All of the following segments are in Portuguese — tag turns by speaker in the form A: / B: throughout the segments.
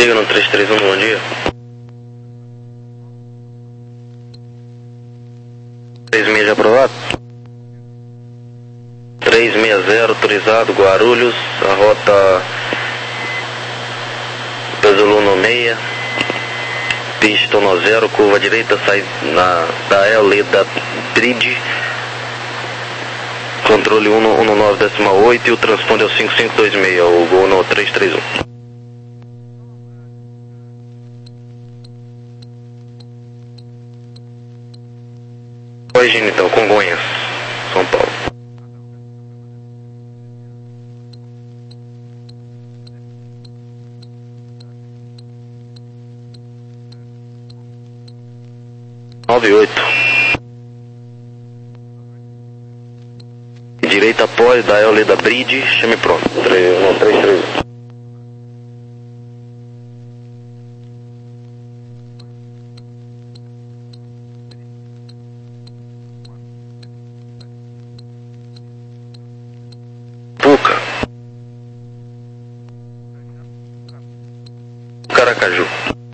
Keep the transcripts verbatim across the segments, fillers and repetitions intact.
A: Siga no três três um, bom dia. três seis zero aprovado. três seis zero autorizado, Guarulhos, a rota Pesolano seis, pista no zero, curva direita, sai na, da L da Bridge, controle um nove decimal oito e o transponder é o cinco cinco dois seis, o gol no três três um. Corrigindo então, Congonhas, São Paulo. nove oito. Direita após da L da Bridge, chame pronto. três três um. Puca. Caracaju.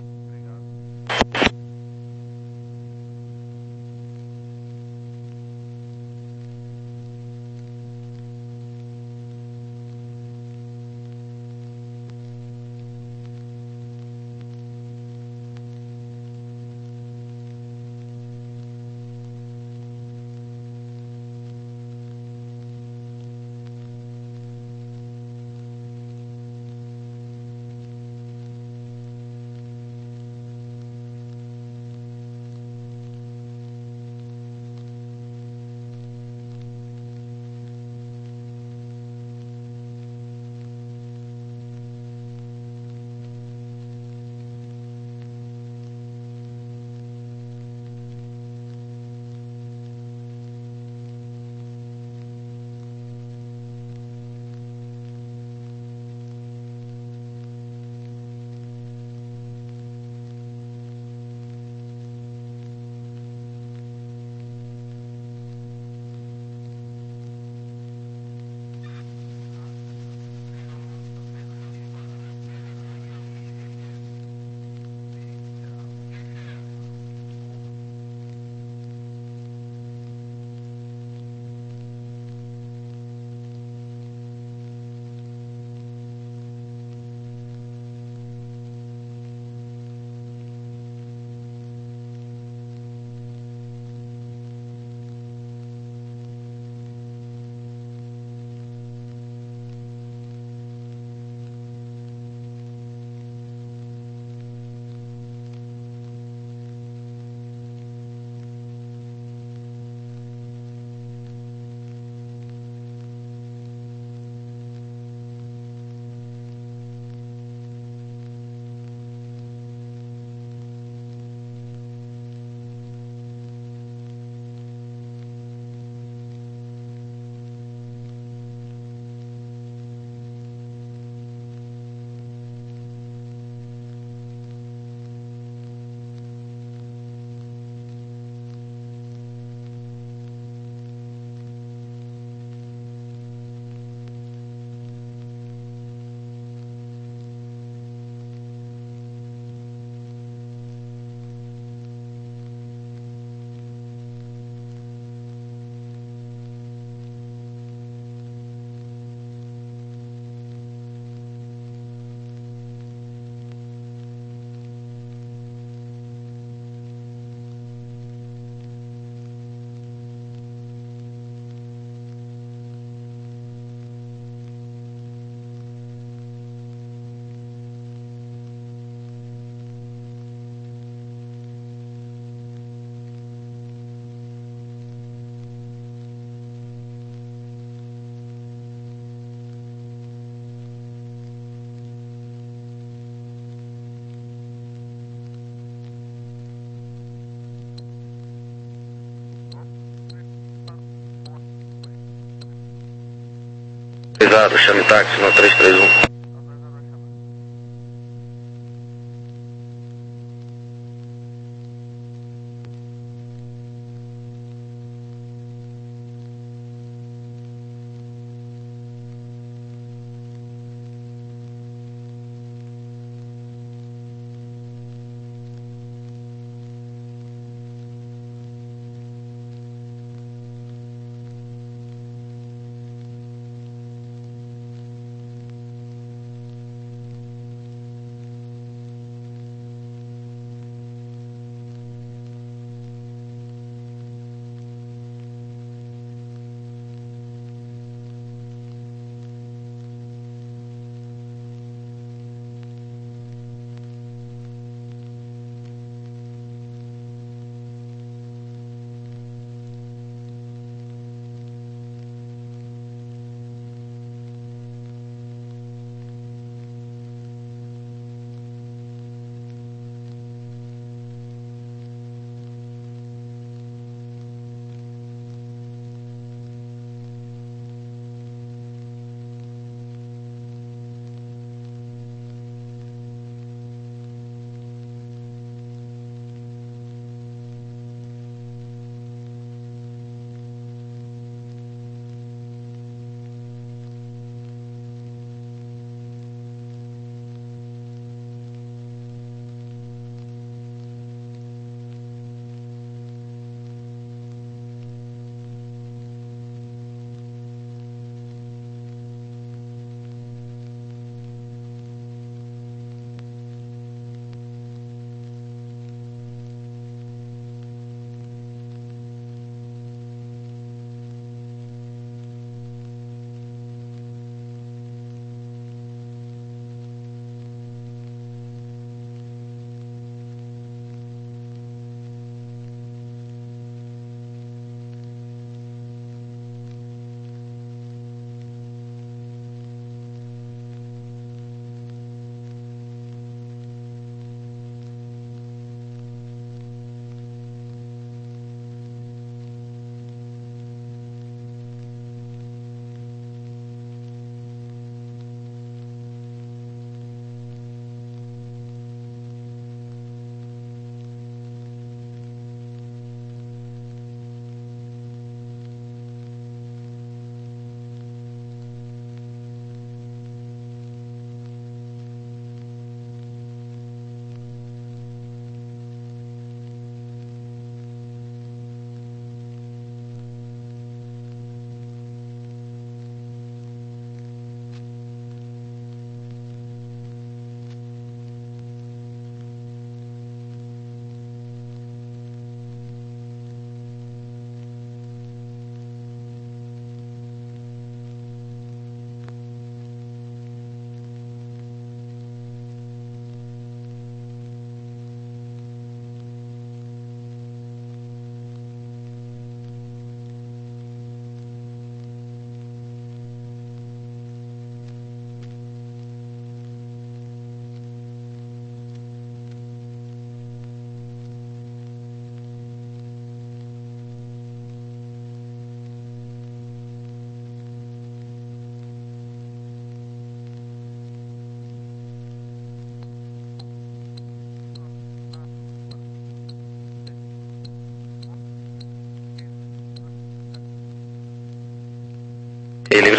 A: Cuidado, chame táxi no três três um.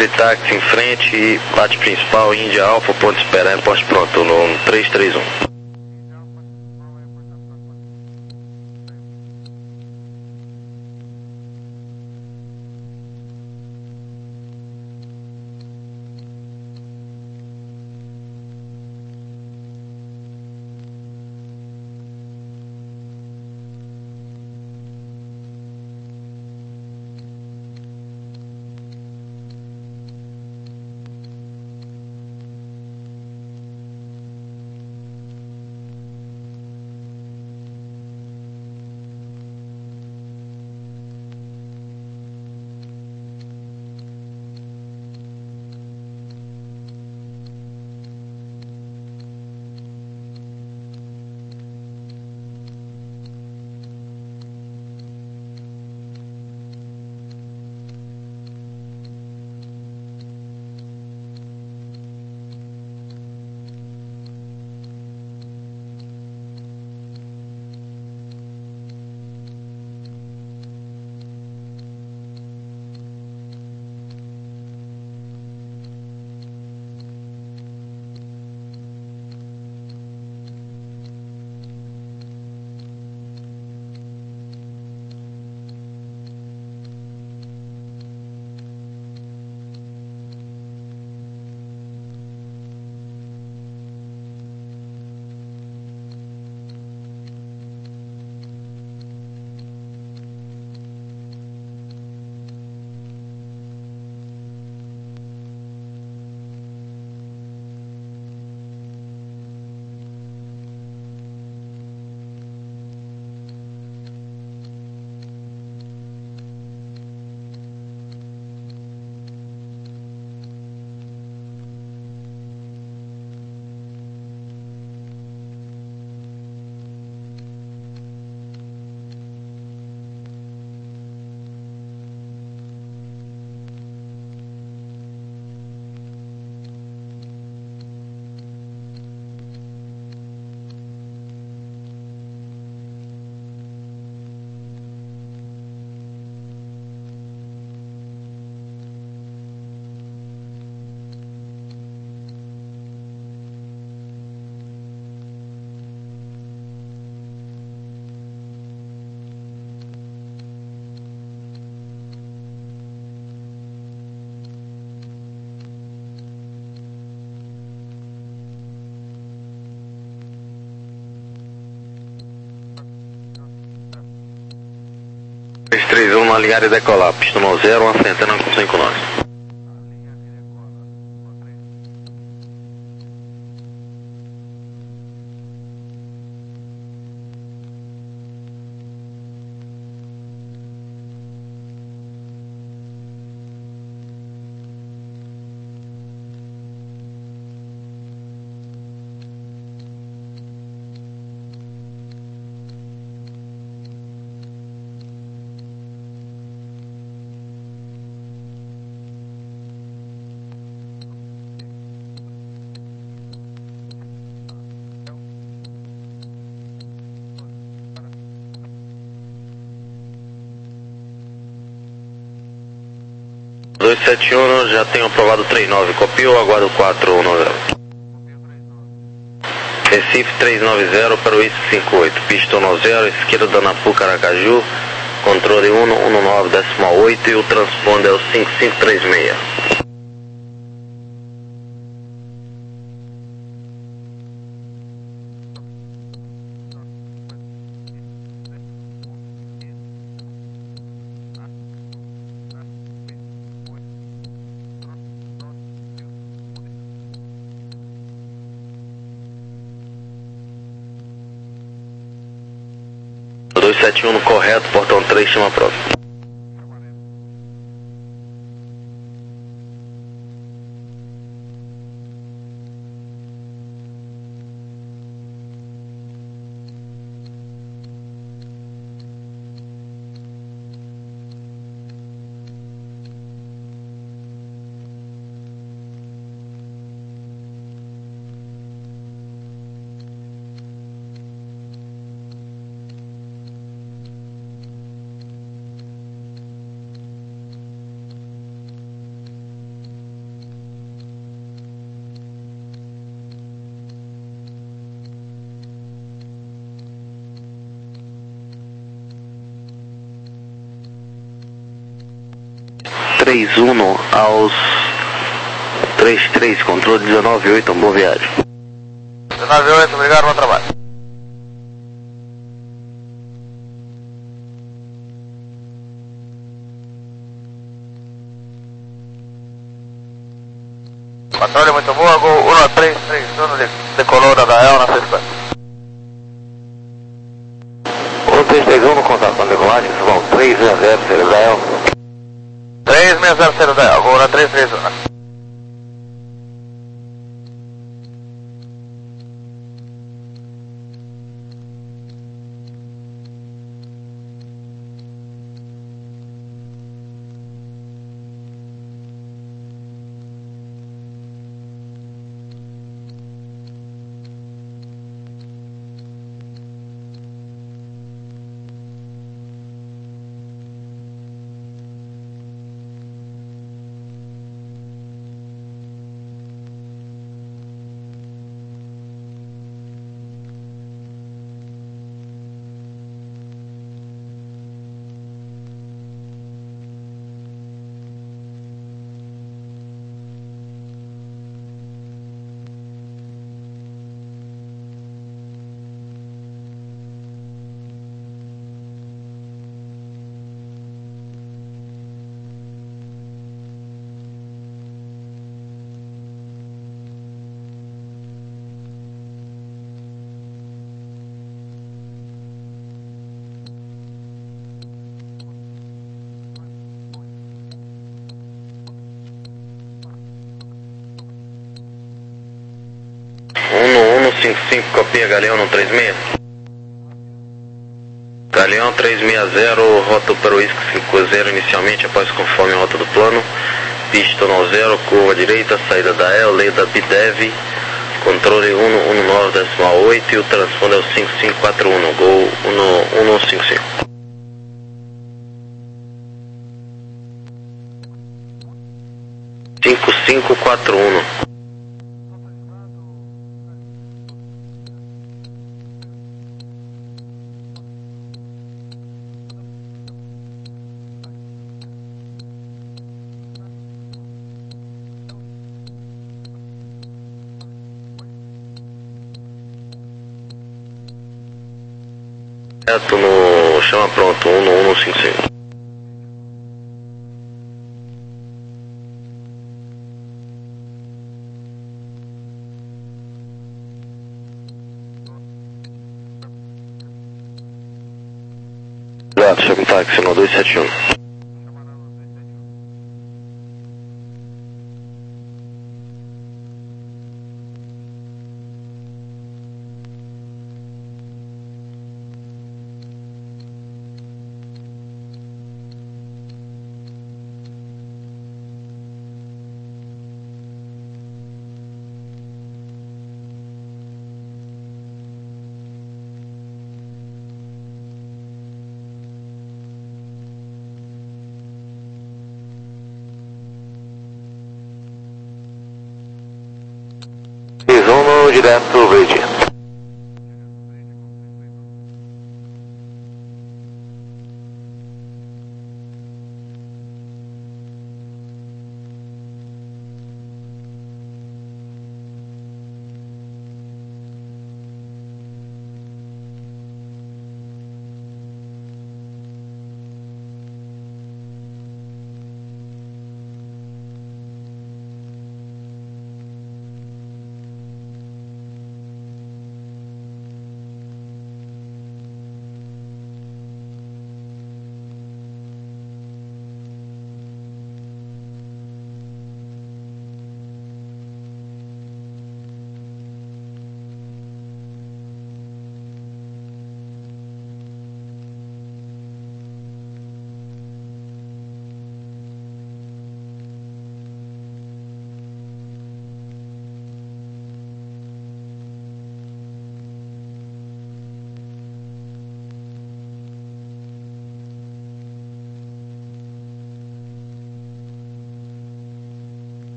A: livre, táxi em frente e bate principal, Índia Alfa, ponto esperando, poste pronto, no três três um. três três um, alinhar e decolar, pista no zero, uma centena com cinco nós. dois sete um, já tenho aprovado três nove, copiou, aguardo quatro um nove. Recife três nove zero para o I C cinco oito, pista um zero, esquerda da Napu Caracaju, controle um um nove decimal oito e o transponder é o cinco cinco três seis. dois sete um no correto, portão três, chama próximo. três um aos trinta e três, controle dezenove oito, boa viagem.
B: dezenove oito, obrigado, bom trabalho. Controle muito boa, Gol um três três um, decolou da Dael na sexta.
A: um três três um no contato com a decolagem, vão três seis zero, Sierra Dael.
B: três seis zero, Sierra Dael, Gol um três três um.
A: cinco cinco, copia Galeão no três seis. Galeão três seis zero, rota para o Whisky cinco zero inicialmente, após conforme a rota do plano. Pista no zero, curva direita, saída da E L, lei da B D E V, controle um um nove decimal oito e o transponder é o cinco cinco quatro um, Gol um um cinco cinco. cinco cinco quatro um. Reto no chama pronto, um um cinco cinco. Exato, chama táxi no dois sete um. um direto verde.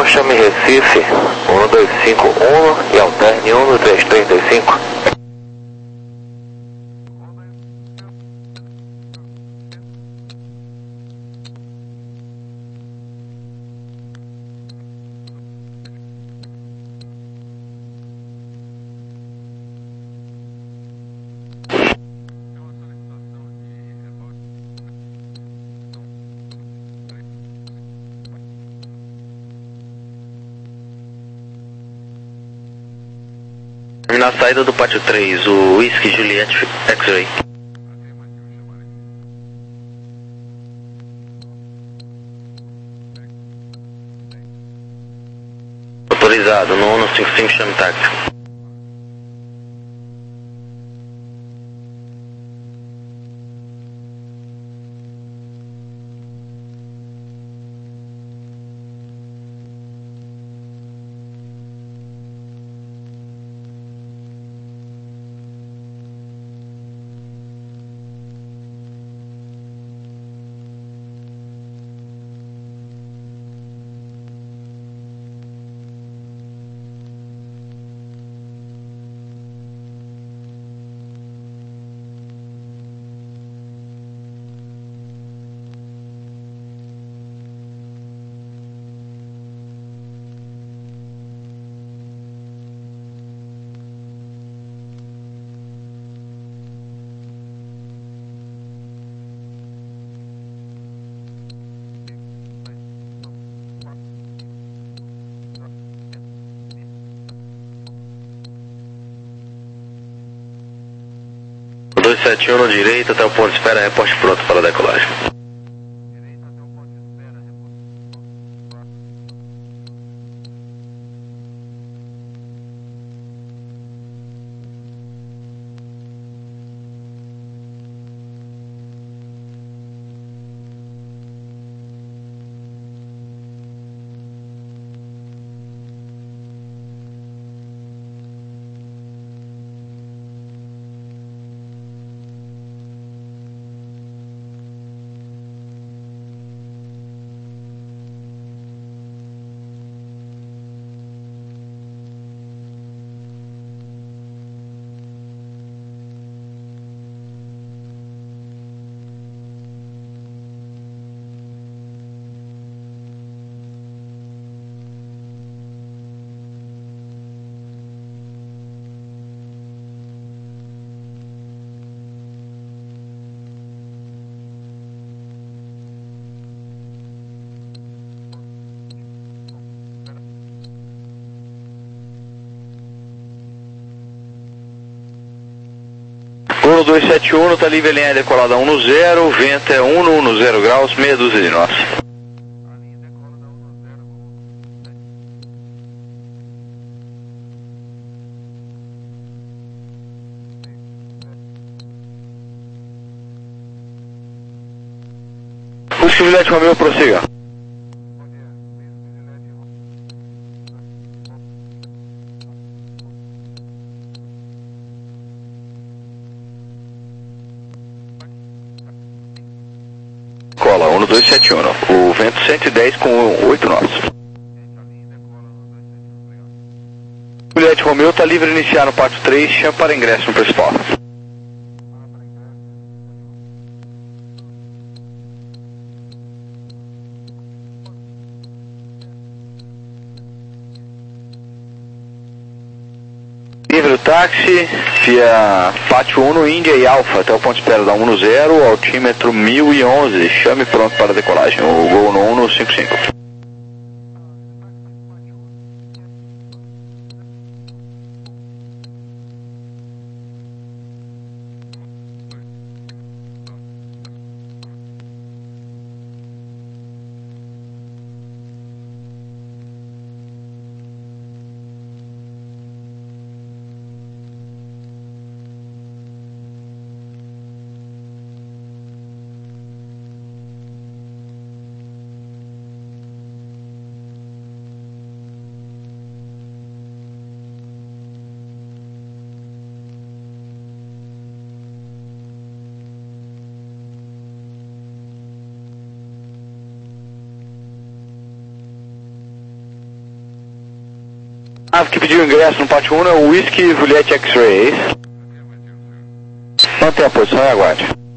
B: chame Recife, um dois cinco um e alterne um três três dois cinco.
A: Na saída do pátio três, o Whisky Juliet X-Ray. Autorizado, no um cinco cinco, chame táxi. dois sete um na direita até o ponto de espera, reporte pronto para a decolagem.
C: Gol dois sete um, tá livre a linha decolada um no zero, vento é um no um no zero graus, meia dúzia de nós. Whisky Juliette Romeo, prossiga. Cola, um dois sete um, o vento cento e dez com oito nós. Juliette Romeo está livre a iniciar no pátio três, chama para ingresso no principal. Livre o táxi, via pátio um no Índia e Alfa, até o ponto de espera da um no zero, altímetro mil e onze, chame pronto para a decolagem, o gol no um no cinco cinco. nave que pediu ingresso no pátio um é o Whisky Juliette X-Ray, é isso? Mantenha a posição e aguarde.